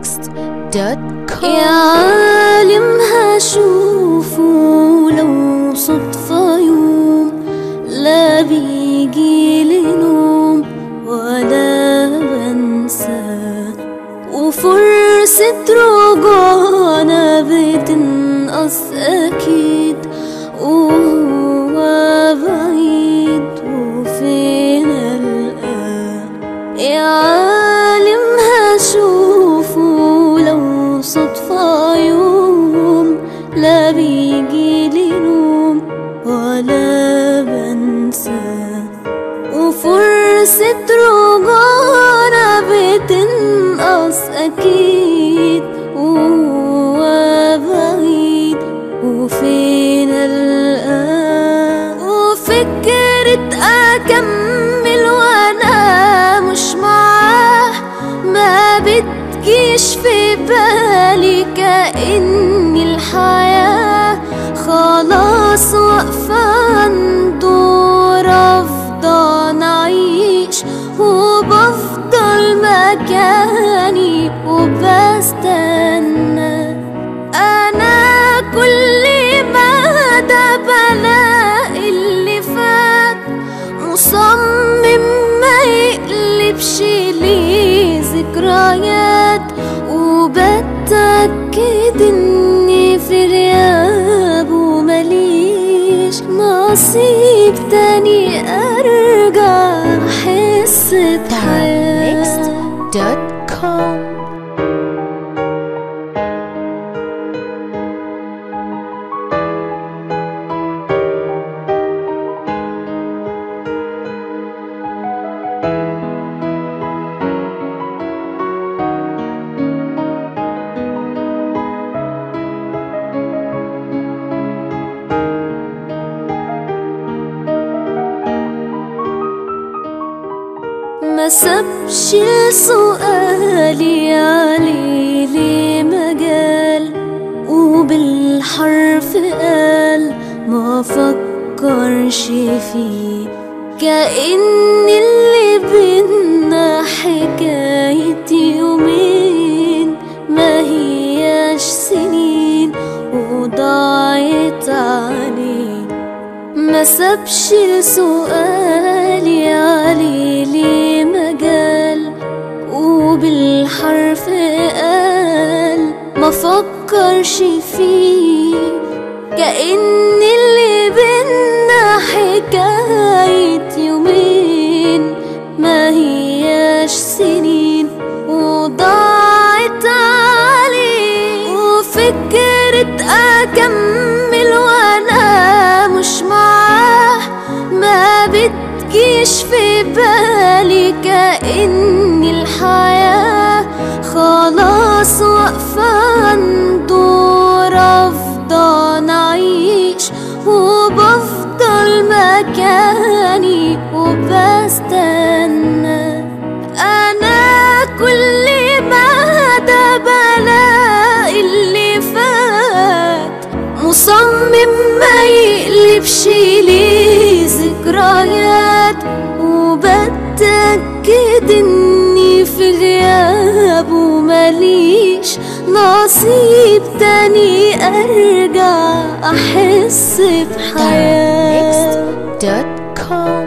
DarkNext.com. يا عالم هشوفه لو صدفة يوم، لا بيجيلي نوم ولا بنساه، وفرصة رجوعنا بتنقص أكيد، وهو بعيد وفين ألقاه. يا عالم هشوفه لو صدفة يوم، لا بيجيلي نوم ولا بنساه، وفرصة رجوعنا بتنقص أكيد، وهو بعيد وفين ألقاه. وفكرة أكمل وأنا مش معاه ما بتجيش في بالي، كأن الحياة خلاص واقفة عندور. أفضل أعيش وبفضل مكاني وبستنى، أنا كل مدى بلاقي اللي فات مصمم ما يقلبش لي ذكريات، وبتأكد إني في غيابه مليش نصيب تاني أرجع أحس بحياة. DarkNext.com. ما سابش سؤالي عليه لي مجال، وبالحرف قال ما فكرش فيه، كأن اللي بينا حكاية يومين ما هياش سنين وضاعت عليه. ما سابش سؤالي عليه لي مجال، وبالحرف قال ما فكرش فيه، كأن اللي بينا حكاية يومين ما هياش سنين وضاعت عليه. وفكرة أكمل وأنا مش معاه ما بتجيش في بالي، كأن الحياة خلاص واقفة عندور. أفضل أعيش وبفضل مكاني وبستنى، أنا كل مدى بلاقي اللي فات مصمم ما يقلبش لي ذكريات، وبتأكد إني في غيابه مليش نصيب تاني أرجع أحس بحياة. DarkNext.com.